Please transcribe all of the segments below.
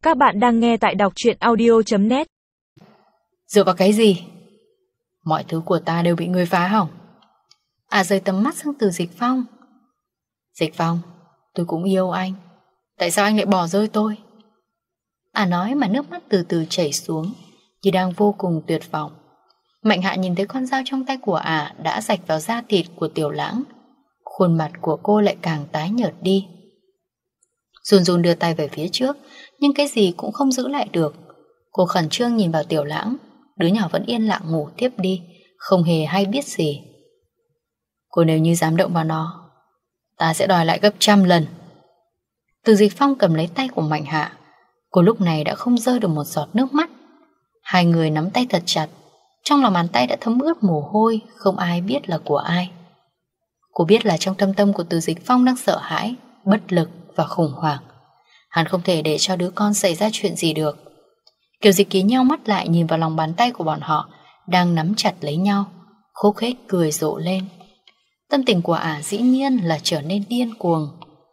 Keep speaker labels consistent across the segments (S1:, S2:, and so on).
S1: Các bạn đang nghe tại đọc truyện audio.net.
S2: Dựa vào cái gì? Mọi thứ của ta đều bị ngươi phá hỏng. Rời tầm mắt sang Từ Dịch Phong. Dịch Phong, tôi cũng yêu anh. Tại sao anh lại bỏ rơi tôi? Nói mà nước mắt từ từ chảy xuống, như đang vô cùng tuyệt vọng. Mạnh Hạ nhìn thấy con dao trong tay của đã rạch vào da thịt của Tiểu Lãng. Khuôn mặt của cô lại càng tái nhợt đi. Run run đưa tay về phía trước, nhưng cái gì cũng không giữ lại được. Cô khẩn trương nhìn vào Tiểu Lãng. Đứa nhỏ vẫn yên lặng ngủ tiếp đi, không hề hay biết gì. Cô nếu như dám động vào nó, ta sẽ đòi lại gấp 100 lần. Từ Dịch Phong cầm lấy tay của Mạnh Hạ. Cô lúc này đã không rơi được một giọt nước mắt. Hai người nắm tay thật chặt. Trong lòng bàn tay đã thấm ướt mồ hôi, không ai biết là của ai. Cô biết là trong thâm tâm của Từ Dịch Phong đang sợ hãi, bất lực và khủng hoảng. Hắn không thể để cho đứa con xảy ra chuyện gì được. Kiều Dịch Kỳ nheo mắt lại nhìn vào lòng bàn tay của bọn họ đang nắm chặt lấy nhau, khúc khích cười rộ lên. Tâm tình của dĩ nhiên là trở nên điên cuồng.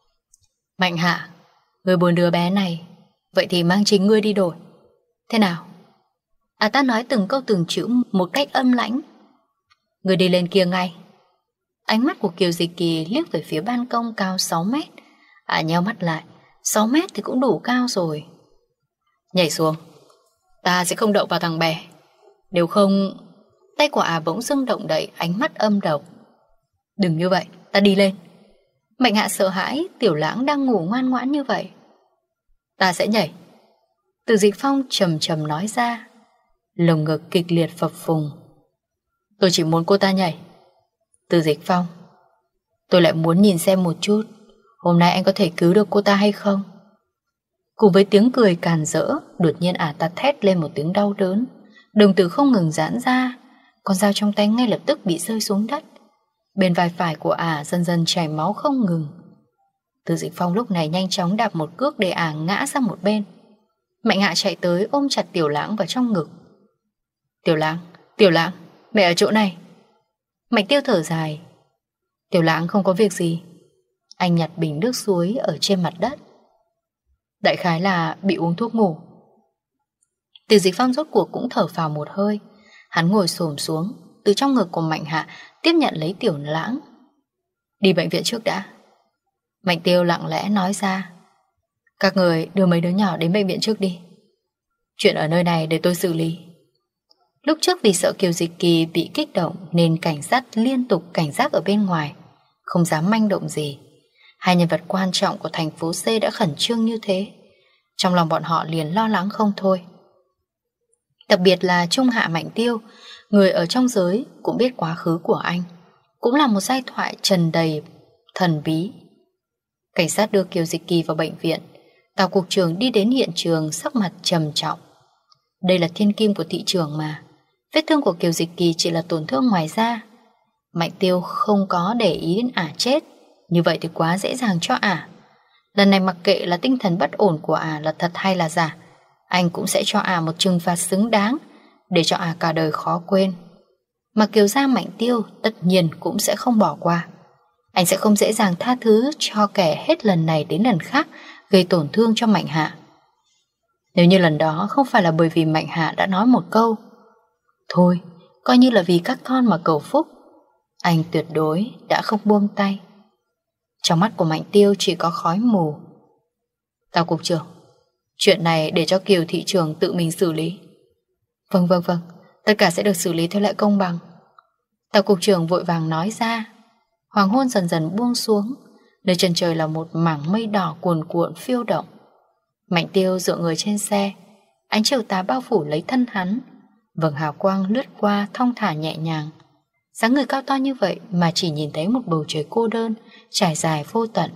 S2: Mạnh Hạ, người buồn đứa bé này, vậy thì mang chính ngươi đi đổi. Thế nào? Ta nói từng câu từng chữ một cách âm lãnh. Người đi lên kia ngay. Ánh mắt của Kiều Dịch Kỳ liếc về phía ban công cao 6 mét. Nheo mắt lại, 6 mét thì cũng đủ cao rồi. Nhảy xuống. Ta sẽ không đậu vào thằng bé. Nếu không... Tay của bỗng dưng động đậy, ánh mắt âm độc. Đừng như vậy, ta đi lên. Mạnh Hạ sợ hãi Tiểu Lãng đang ngủ ngoan ngoãn như vậy. Ta sẽ nhảy. Từ Dịch Phong trầm trầm nói ra. Lồng ngực kịch liệt phập phùng. Tôi chỉ muốn cô ta nhảy. Từ Dịch Phong, tôi lại muốn nhìn xem một chút hôm nay anh có thể cứu được cô ta hay không. Cùng với tiếng cười càn rỡ, đột nhiên ta thét lên một tiếng đau đớn. Đồng tử không ngừng giãn ra. Con dao trong tay ngay lập tức bị rơi xuống đất. Bên vai phải của dần dần chảy máu không ngừng. Từ Dịch Phong lúc này nhanh chóng đạp một cước để ngã sang một bên. Mạnh Hạ chạy tới ôm chặt Tiểu Lãng vào trong ngực. Tiểu Lãng, mẹ ở chỗ này. Mạnh Tiêu thở dài. Tiểu Lãng không có việc gì. Anh nhặt bình nước suối ở trên mặt đất. Đại khái là bị uống thuốc ngủ. Từ Dịch Phong rốt cuộc cũng thở phào một hơi. Hắn ngồi xổm xuống, từ trong ngực của Mạnh Hạ tiếp nhận lấy Tiểu Lãng. Đi bệnh viện trước đã. Mạnh Tiêu lặng lẽ nói ra. Các người đưa mấy đứa nhỏ đến bệnh viện trước đi. Chuyện ở nơi này để tôi xử lý. Lúc trước vì sợ Kiều Dịch Kỳ bị kích động nên cảnh sát liên tục cảnh giác ở bên ngoài, không dám manh động gì. Hai nhân vật quan trọng của thành phố C đã khẩn trương như thế, trong lòng bọn họ liền lo lắng không thôi. Đặc biệt là Trung Hạ Mạnh Tiêu, người ở trong giới cũng biết quá khứ của anh, cũng là một giai thoại trần đầy thần bí. Cảnh sát đưa Kiều Dịch Kỳ vào bệnh viện. Tào cục trưởng đi đến hiện trường sắc mặt trầm trọng. Đây là thiên kim của thị trường mà. Vết thương của Kiều Dịch Kỳ chỉ là tổn thương ngoài da. Mạnh Tiêu không có để ý đến chết. Như vậy thì quá dễ dàng cho Lần này mặc kệ là tinh thần bất ổn của là thật hay là giả, anh cũng sẽ cho một trừng phạt xứng đáng, để cho cả đời khó quên. Mà Kiều gia Mạnh Tiêu tất nhiên cũng sẽ không bỏ qua. Anh sẽ không dễ dàng tha thứ cho kẻ hết lần này đến lần khác gây tổn thương cho Mạnh Hạ. Nếu như lần đó không phải là bởi vì Mạnh Hạ đã nói một câu thôi, coi như là vì các con mà cầu phúc, anh tuyệt đối đã không buông tay. Trong mắt của Mạnh Tiêu chỉ có khói mù. Tào cục trưởng, chuyện này để cho Kiều thị trưởng tự mình xử lý. Vâng, tất cả sẽ được xử lý theo lẽ công bằng. Tào cục trưởng vội vàng nói ra. Hoàng hôn dần dần buông xuống. Nơi chân trời là một mảng mây đỏ cuồn cuộn phiêu động. Mạnh Tiêu dựa người trên xe. Ánh chiều tà bao phủ lấy thân hắn. Vầng hào quang lướt qua thong thả nhẹ nhàng. Dáng người cao to như vậy mà chỉ nhìn thấy một bầu trời cô đơn trải dài vô tận.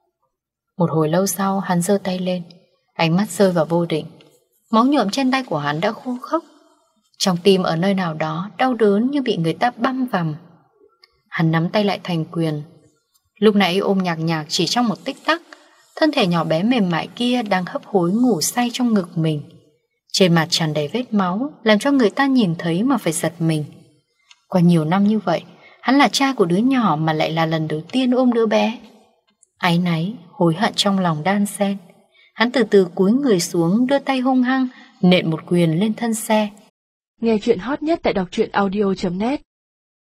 S2: Một hồi lâu sau hắn giơ tay lên, ánh mắt rơi vào vô định. Máu nhuộm trên tay của hắn đã khô khốc. Trong tim ở nơi nào đó đau đớn như bị người ta băm vằm. Hắn nắm tay lại thành quyền. Lúc nãy ôm nhạc nhạc chỉ trong một tích tắc, thân thể nhỏ bé mềm mại kia đang hấp hối ngủ say trong ngực mình. Trên mặt tràn đầy vết máu, làm cho người ta nhìn thấy mà phải giật mình. Qua nhiều năm như vậy, hắn là cha của đứa nhỏ mà lại là lần đầu tiên ôm đứa bé. Áy náy, hối hận trong lòng đan xen. Hắn từ từ cúi người xuống, đưa tay hung hăng nện một quyền lên thân xe.
S1: Nghe chuyện hot nhất tại đọc truyện audio.net